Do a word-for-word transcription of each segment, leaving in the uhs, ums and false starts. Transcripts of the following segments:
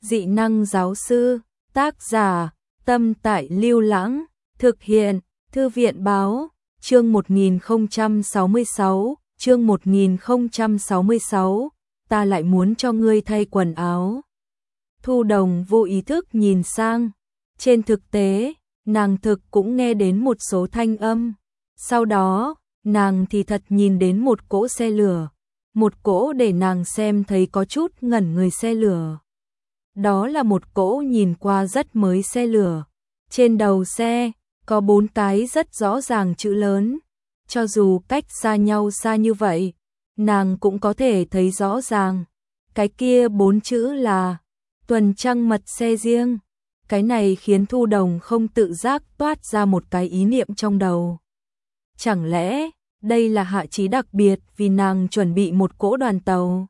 Dị năng giáo sư, tác giả, Tâm Tại Lưu Lãng, thực hiện, Thư viện báo, chương một nghìn không trăm sáu mươi sáu, chương một nghìn không trăm sáu mươi sáu, ta lại muốn cho ngươi thay quần áo. Thu Đồng vô ý thức nhìn sang, trên thực tế, nàng thực cũng nghe đến một số thanh âm, sau đó, nàng thì thật nhìn đến một cỗ xe lửa, một cỗ để nàng xem thấy có chút ngẩn người xe lửa. Đó là một cỗ nhìn qua rất mới xe lửa, trên đầu xe, có bốn cái rất rõ ràng chữ lớn, cho dù cách xa nhau xa như vậy, nàng cũng có thể thấy rõ ràng, cái kia bốn chữ là tuần trăng mật xe riêng. Cái này khiến Thu Đồng không tự giác toát ra một cái ý niệm trong đầu. Chẳng lẽ, đây là hạ chí đặc biệt vì nàng chuẩn bị một cỗ đoàn tàu?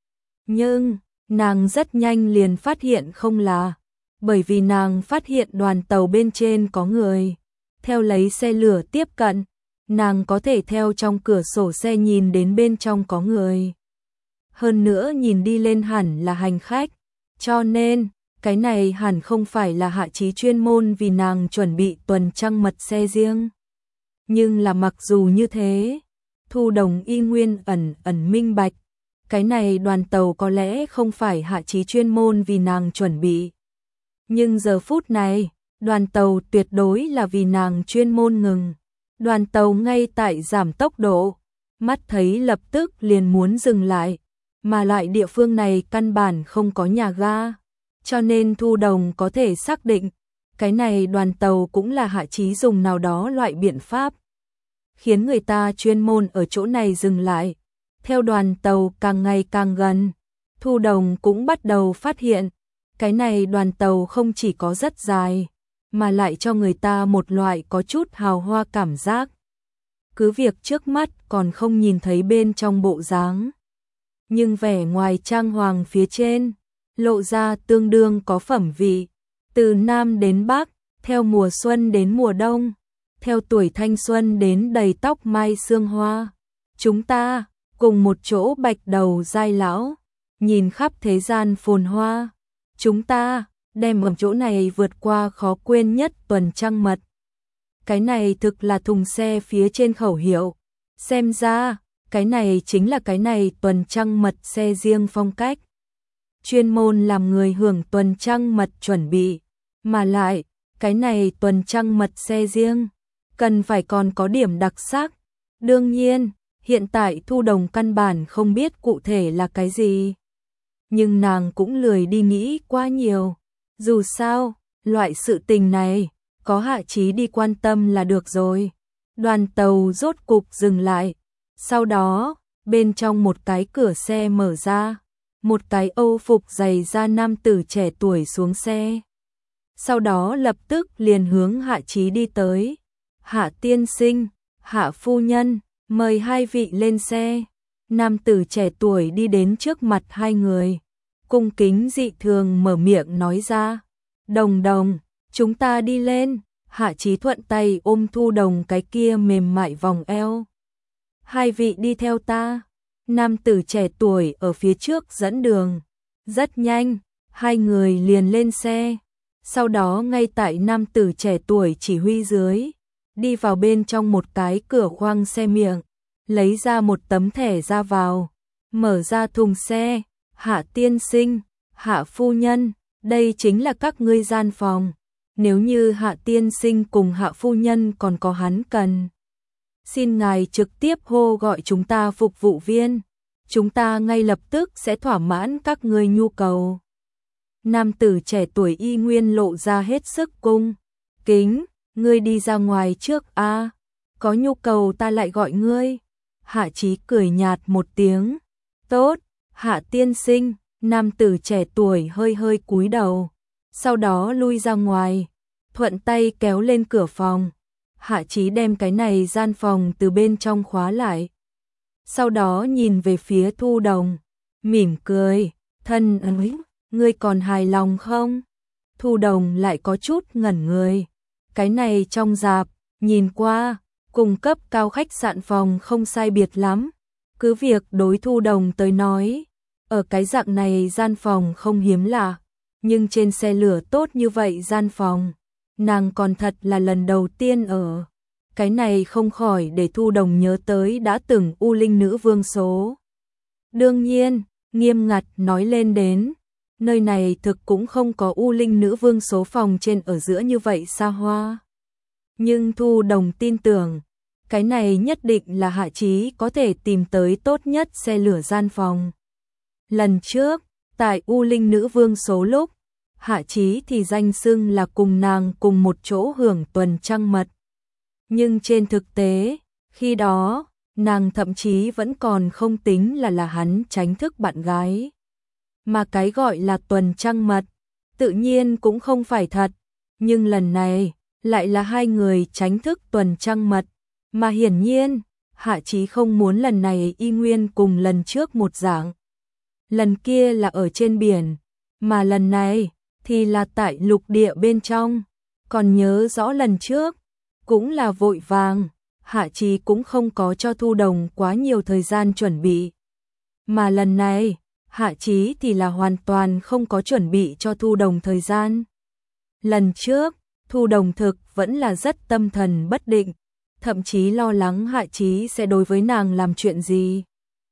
Nhưng, nàng rất nhanh liền phát hiện không là, bởi vì nàng phát hiện đoàn tàu bên trên có người. Theo lấy xe lửa tiếp cận, nàng có thể theo trong cửa sổ xe nhìn đến bên trong có người. Hơn nữa nhìn đi lên hẳn là hành khách, cho nên, cái này hẳn không phải là hạ chí chuyên môn vì nàng chuẩn bị tuần trăng mật xe riêng. Nhưng là mặc dù như thế, Thu Đồng y nguyên ẩn ẩn minh bạch, cái này đoàn tàu có lẽ không phải hạ chí chuyên môn vì nàng chuẩn bị. Nhưng giờ phút này, đoàn tàu tuyệt đối là vì nàng chuyên môn ngừng. Đoàn tàu ngay tại giảm tốc độ, mắt thấy lập tức liền muốn dừng lại, mà loại địa phương này căn bản không có nhà ga. Cho nên Thu Đồng có thể xác định, cái này đoàn tàu cũng là hạ chí dùng nào đó loại biện pháp, khiến người ta chuyên môn ở chỗ này dừng lại. Theo đoàn tàu càng ngày càng gần, Thu Đồng cũng bắt đầu phát hiện, cái này đoàn tàu không chỉ có rất dài, mà lại cho người ta một loại có chút hào hoa cảm giác. Cứ việc trước mắt còn không nhìn thấy bên trong bộ dáng, nhưng vẻ ngoài trang hoàng phía trên, lộ ra tương đương có phẩm vị, từ Nam đến Bắc, theo mùa xuân đến mùa đông, theo tuổi thanh xuân đến đầy tóc mai sương hoa. Chúng ta, cùng một chỗ bạch đầu giai lão, nhìn khắp thế gian phồn hoa. Chúng ta, đem ở chỗ này vượt qua khó quên nhất tuần trăng mật. Cái này thực là thùng xe phía trên khẩu hiệu. Xem ra, cái này chính là cái này tuần trăng mật xe riêng phong cách. Chuyên môn làm người hưởng tuần trăng mật chuẩn bị, mà lại, cái này tuần trăng mật xe riêng, cần phải còn có điểm đặc sắc. Đương nhiên, hiện tại Thu Đồng căn bản không biết cụ thể là cái gì. Nhưng nàng cũng lười đi nghĩ quá nhiều. Dù sao, loại sự tình này, có hạ chí đi quan tâm là được rồi. Đoàn tàu rốt cục dừng lại. Sau đó, bên trong một cái cửa xe mở ra. Một cái âu phục dày da nam tử trẻ tuổi xuống xe. Sau đó lập tức liền hướng hạ chí đi tới. Hạ tiên sinh, hạ phu nhân, mời hai vị lên xe. Nam tử trẻ tuổi đi đến trước mặt hai người, cung kính dị thường mở miệng nói ra. Đồng Đồng, chúng ta đi lên. Hạ chí thuận tay ôm Thu Đồng cái kia mềm mại vòng eo. Hai vị đi theo ta. Nam tử trẻ tuổi ở phía trước dẫn đường. Rất nhanh, hai người liền lên xe. Sau đó ngay tại nam tử trẻ tuổi chỉ huy dưới, đi vào bên trong một cái cửa khoang xe miệng, lấy ra một tấm thẻ ra vào, mở ra thùng xe. Hạ tiên sinh, hạ phu nhân, đây chính là các ngươi gian phòng. Nếu như hạ tiên sinh cùng hạ phu nhân còn có hắn cần, xin ngài trực tiếp hô gọi chúng ta phục vụ viên. Chúng ta ngay lập tức sẽ thỏa mãn các ngươi nhu cầu. Nam tử trẻ tuổi y nguyên lộ ra hết sức cung kính. Ngươi đi ra ngoài trước a, à, có nhu cầu ta lại gọi ngươi. Hạ chí cười nhạt một tiếng. Tốt, hạ tiên sinh. Nam tử trẻ tuổi hơi hơi cúi đầu, sau đó lui ra ngoài, thuận tay kéo lên cửa phòng. Hạ chí đem cái này gian phòng từ bên trong khóa lại. Sau đó nhìn về phía Thu Đồng, mỉm cười. Thân ơi, ngươi còn hài lòng không? Thu Đồng lại có chút ngẩn người. Cái này trong rạp, nhìn qua, cùng cấp cao khách sạn phòng không sai biệt lắm. Cứ việc đối Thu Đồng tới nói, ở cái dạng này gian phòng không hiếm lạ, nhưng trên xe lửa tốt như vậy gian phòng, nàng còn thật là lần đầu tiên ở. Cái này không khỏi để Thu Đồng nhớ tới đã từng U Linh Nữ Vương số. Đương nhiên, nghiêm ngặt nói lên đến, nơi này thực cũng không có U Linh Nữ Vương số phòng trên ở giữa như vậy xa hoa. Nhưng Thu Đồng tin tưởng, cái này nhất định là Hạ Chí có thể tìm tới tốt nhất xe lửa gian phòng. Lần trước, tại U Linh Nữ Vương số lúc, Hạ Chí thì danh xưng là cùng nàng cùng một chỗ hưởng tuần trăng mật. Nhưng trên thực tế, khi đó, nàng thậm chí vẫn còn không tính là là hắn tránh thức bạn gái. Mà cái gọi là tuần trăng mật, tự nhiên cũng không phải thật, nhưng lần này, lại là hai người tránh thức tuần trăng mật, mà hiển nhiên, Hạ Chí không muốn lần này y nguyên cùng lần trước một dạng. Lần kia là ở trên biển, mà lần này thì là tại lục địa bên trong. Còn nhớ rõ lần trước, cũng là vội vàng, Hạ Chí cũng không có cho Thu Đồng quá nhiều thời gian chuẩn bị. Mà lần này, Hạ Chí thì là hoàn toàn không có chuẩn bị cho Thu Đồng thời gian. Lần trước, Thu Đồng thực vẫn là rất tâm thần bất định, thậm chí lo lắng Hạ Chí sẽ đối với nàng làm chuyện gì.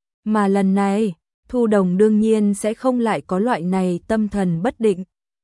Mà lần này, Thu Đồng đương nhiên sẽ không lại có loại này tâm thần bất định.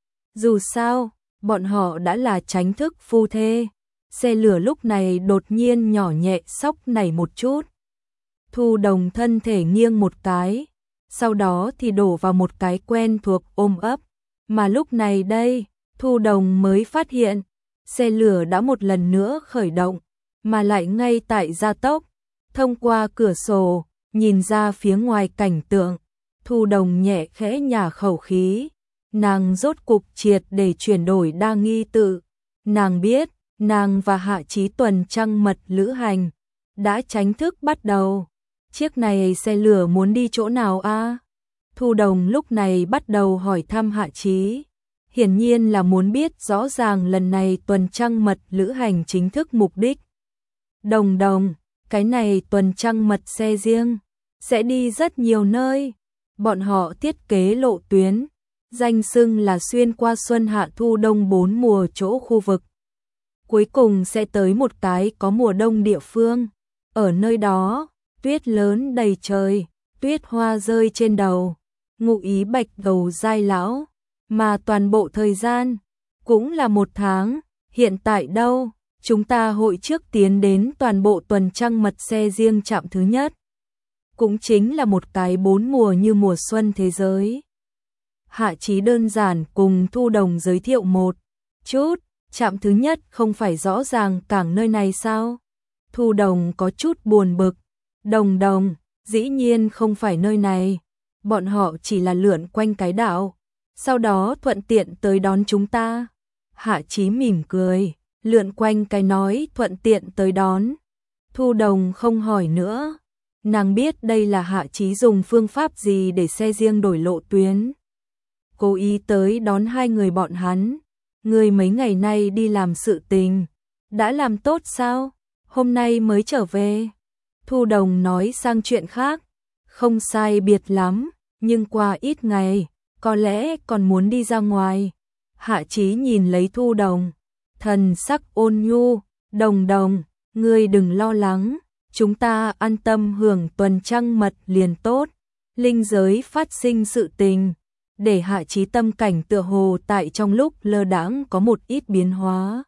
Dù sao, bọn họ đã là tránh thức phu thê, xe lửa lúc này đột nhiên nhỏ nhẹ sóc nảy một chút. Thu Đồng thân thể nghiêng một cái, sau đó thì đổ vào một cái quen thuộc ôm ấp, mà lúc này đây, Thu Đồng mới phát hiện, xe lửa đã một lần nữa khởi động, mà lại ngay tại gia tốc, thông qua cửa sổ, nhìn ra phía ngoài cảnh tượng, Thu Đồng nhẹ khẽ nhả khẩu khí, nàng rốt cục triệt để chuyển đổi đa nghi tự, nàng biết, nàng và Hạ Chí tuần trăng mật lữ hành, đã chính thức bắt đầu. Chiếc này xe lửa muốn đi chỗ nào a? Thu Đồng lúc này bắt đầu hỏi thăm Hạ Chí, hiển nhiên là muốn biết rõ ràng lần này tuần trăng mật lữ hành chính thức mục đích. Đồng Đồng, cái này tuần trăng mật xe riêng, sẽ đi rất nhiều nơi. Bọn họ thiết kế lộ tuyến, danh xưng là xuyên qua xuân hạ thu đông bốn mùa chỗ khu vực. Cuối cùng sẽ tới một cái có mùa đông địa phương. Ở nơi đó, tuyết lớn đầy trời, tuyết hoa rơi trên đầu, ngụ ý bạch gầu dai lão, mà toàn bộ thời gian, cũng là một tháng. Hiện tại đâu, chúng ta hội trước tiến đến toàn bộ tuần trăng mật xe riêng trạm thứ nhất. Cũng chính là một cái bốn mùa như mùa xuân thế giới. Hạ Chí đơn giản cùng Thu Đồng giới thiệu một chút, trạm thứ nhất không phải rõ ràng cảng nơi này sao? Thu Đồng có chút buồn bực, Đồng Đồng, dĩ nhiên không phải nơi này, bọn họ chỉ là lượn quanh cái đảo, sau đó thuận tiện tới đón chúng ta. Hạ Chí mỉm cười, lượn quanh cái nói thuận tiện tới đón. Thu Đồng không hỏi nữa, nàng biết đây là Hạ Chí dùng phương pháp gì để xe riêng đổi lộ tuyến. Cố ý tới đón hai người bọn hắn, người mấy ngày nay đi làm sự tình, đã làm tốt sao? Hôm nay mới trở về. Thu Đồng nói sang chuyện khác, không sai biệt lắm, nhưng qua ít ngày, có lẽ còn muốn đi ra ngoài. Hạ Chí nhìn lấy Thu Đồng, thần sắc ôn nhu, Đồng Đồng, ngươi đừng lo lắng, chúng ta an tâm hưởng tuần trăng mật liền tốt. Linh giới phát sinh sự tình, để Hạ Chí tâm cảnh tựa hồ tại trong lúc lơ đãng có một ít biến hóa.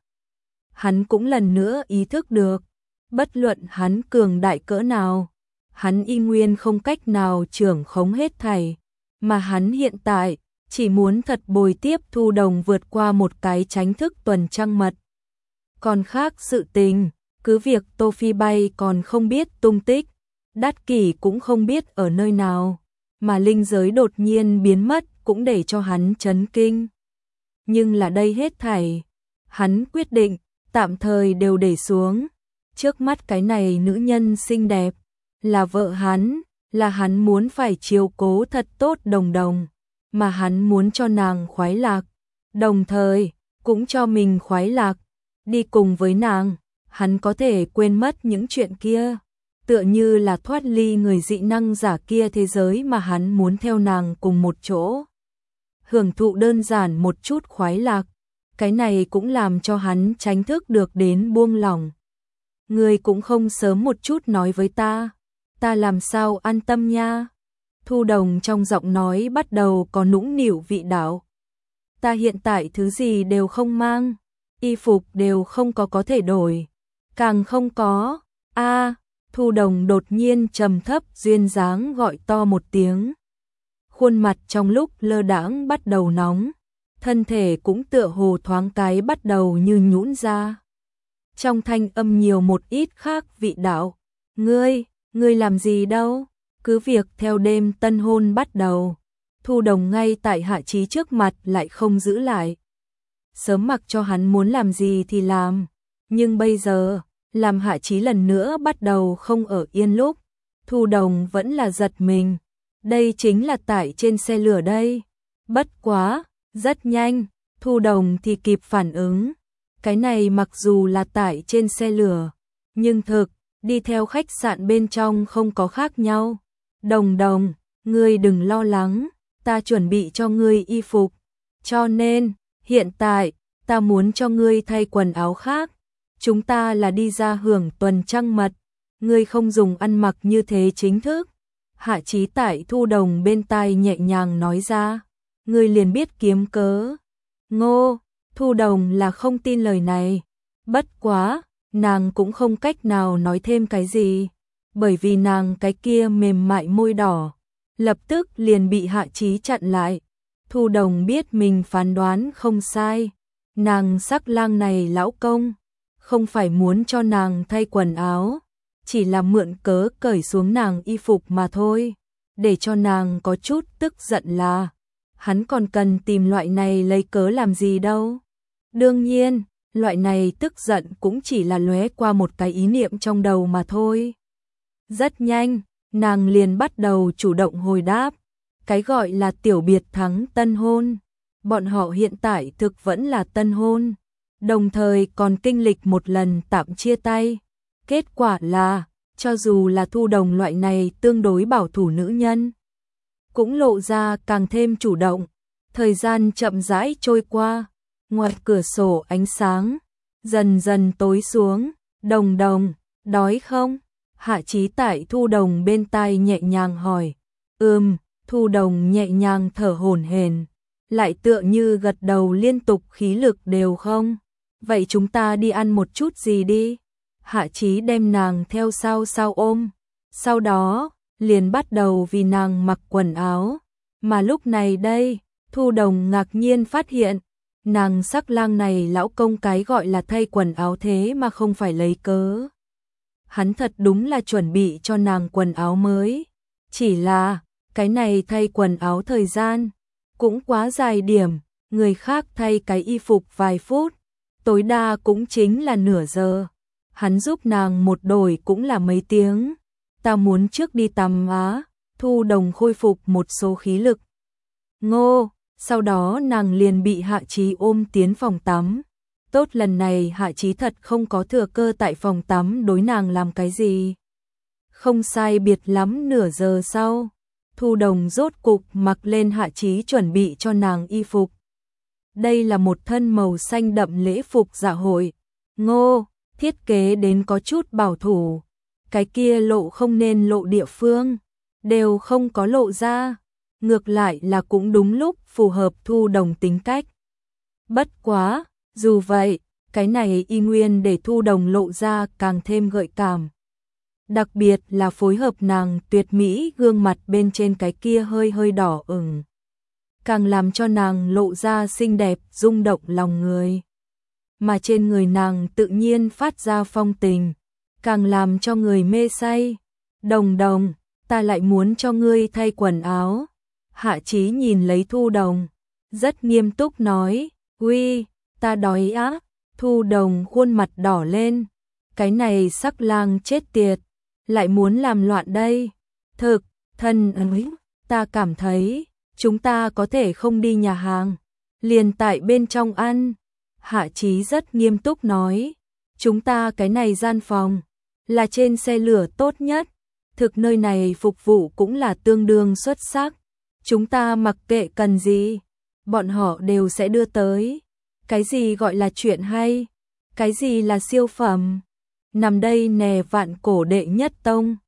Hắn cũng lần nữa ý thức được, bất luận hắn cường đại cỡ nào, hắn y nguyên không cách nào trưởng khống hết thảy, mà hắn hiện tại chỉ muốn thật bồi tiếp Thu Đồng vượt qua một cái tránh thức tuần trăng mật. Còn khác sự tình, cứ việc Tô Phi Bay còn không biết tung tích, Đát Kỷ cũng không biết ở nơi nào, mà linh giới đột nhiên biến mất cũng để cho hắn chấn kinh. Nhưng là đây hết thảy, hắn quyết định, tạm thời đều để xuống. Trước mắt cái này nữ nhân xinh đẹp, là vợ hắn, là hắn muốn phải chiếu cố thật tốt Đồng Đồng, mà hắn muốn cho nàng khoái lạc, đồng thời, cũng cho mình khoái lạc, đi cùng với nàng, hắn có thể quên mất những chuyện kia, tựa như là thoát ly người dị năng giả kia thế giới mà hắn muốn theo nàng cùng một chỗ. hưởng thụ đơn giản một chút khoái lạc. Cái này cũng làm cho hắn tránh thức được đến buông lỏng. Ngươi cũng không sớm một chút nói với ta, ta làm sao an tâm nha. Thu Đồng trong giọng nói bắt đầu có nũng nịu vị đạo. Ta hiện tại thứ gì đều không mang, y phục đều không có có thể đổi, càng không có. A, Thu Đồng đột nhiên trầm thấp duyên dáng gọi to một tiếng. Khuôn mặt trong lúc lơ đãng bắt đầu nóng, thân thể cũng tựa hồ thoáng cái bắt đầu như nhũn ra. Trong thanh âm nhiều một ít khác vị đạo. Ngươi, ngươi làm gì đâu, cứ việc theo đêm tân hôn bắt đầu. Thu Đồng ngay tại Hạ Chí trước mặt lại không giữ lại. Sớm mặc cho hắn muốn làm gì thì làm, nhưng bây giờ, làm Hạ Chí lần nữa bắt đầu không ở yên lúc. Thu Đồng vẫn là giật mình, đây chính là tại trên xe lửa đây. Bất quá, rất nhanh, Thu Đồng thì kịp phản ứng. Cái này mặc dù là tại trên xe lửa, nhưng thực, đi theo khách sạn bên trong không có khác nhau. Đồng Đồng, ngươi đừng lo lắng, ta chuẩn bị cho ngươi y phục. Cho nên, hiện tại, ta muốn cho ngươi thay quần áo khác. Chúng ta là đi ra hưởng tuần trăng mật, ngươi không dùng ăn mặc như thế chính thức. Hạ Chí tại Thu Đồng bên tai nhẹ nhàng nói ra, ngươi liền biết kiếm cớ. Ngô, Thu Đồng là không tin lời này. Bất quá, nàng cũng không cách nào nói thêm cái gì, bởi vì nàng cái kia mềm mại môi đỏ, lập tức liền bị Hạ Chí chặn lại. Thu Đồng biết mình phán đoán không sai, nàng sắc lang này lão công, không phải muốn cho nàng thay quần áo, chỉ là mượn cớ cởi xuống nàng y phục mà thôi, để cho nàng có chút tức giận là, hắn còn cần tìm loại này lấy cớ làm gì đâu. Đương nhiên, loại này tức giận cũng chỉ là lóe qua một cái ý niệm trong đầu mà thôi. Rất nhanh, nàng liền bắt đầu chủ động hồi đáp, cái gọi là tiểu biệt thắng tân hôn. Bọn họ hiện tại thực vẫn là tân hôn, đồng thời còn kinh lịch một lần tạm chia tay. Kết quả là, cho dù là Thu Đồng loại này tương đối bảo thủ nữ nhân, cũng lộ ra càng thêm chủ động. Thời gian chậm rãi trôi qua, ngoài cửa sổ ánh sáng dần dần tối xuống. Đồng Đồng, đói không? Hạ Chí tại Thu Đồng bên tai nhẹ nhàng hỏi. Ừm, Thu Đồng nhẹ nhàng thở hổn hển, lại tựa như gật đầu liên tục, khí lực đều không. Vậy chúng ta đi ăn một chút gì đi? Hạ Chí đem nàng theo sau sau ôm, sau đó liền bắt đầu vì nàng mặc quần áo. Mà lúc này đây, Thu Đồng ngạc nhiên phát hiện, nàng sắc lang này lão công cái gọi là thay quần áo thế mà không phải lấy cớ. Hắn thật đúng là chuẩn bị cho nàng quần áo mới, chỉ là cái này thay quần áo thời gian cũng quá dài điểm, người khác thay cái y phục vài phút, tối đa cũng chính là nửa giờ. Hắn giúp nàng một đổi cũng là mấy tiếng. Ta muốn trước đi tắm á. Thu Đồng khôi phục một số khí lực. Ngô, sau đó nàng liền bị Hạ Chí ôm tiến phòng tắm. Tốt, lần này Hạ Chí thật không có thừa cơ tại phòng tắm đối nàng làm cái gì. Không sai biệt lắm nửa giờ sau, Thu Đồng rốt cục mặc lên Hạ Chí chuẩn bị cho nàng y phục. Đây là một thân màu xanh đậm lễ phục dạ hội. Ngô, thiết kế đến có chút bảo thủ, cái kia lộ không nên lộ địa phương, đều không có lộ ra, ngược lại là cũng đúng lúc phù hợp Thu Đồng tính cách. Bất quá, dù vậy, cái này y nguyên để Thu Đồng lộ ra càng thêm gợi cảm. Đặc biệt là phối hợp nàng tuyệt mỹ gương mặt bên trên cái kia hơi hơi đỏ ửng, càng làm cho nàng lộ ra xinh đẹp rung động lòng người. Mà trên người nàng tự nhiên phát ra phong tình, càng làm cho người mê say. Đồng Đồng, ta lại muốn cho ngươi thay quần áo. Hạ Chí nhìn lấy Thu Đồng, rất nghiêm túc nói, uy, ta đói á. Thu Đồng khuôn mặt đỏ lên, cái này sắc lang chết tiệt, lại muốn làm loạn đây. Thực, thân ấy, ta cảm thấy, chúng ta có thể không đi nhà hàng, liền tại bên trong ăn. Hạ Chí rất nghiêm túc nói, chúng ta cái này gian phòng, là trên xe lửa tốt nhất, thực nơi này phục vụ cũng là tương đương xuất sắc, chúng ta mặc kệ cần gì, bọn họ đều sẽ đưa tới. Cái gì gọi là chuyện hay? Cái gì là siêu phẩm? Nằm đây nè vạn cổ đệ nhất tông.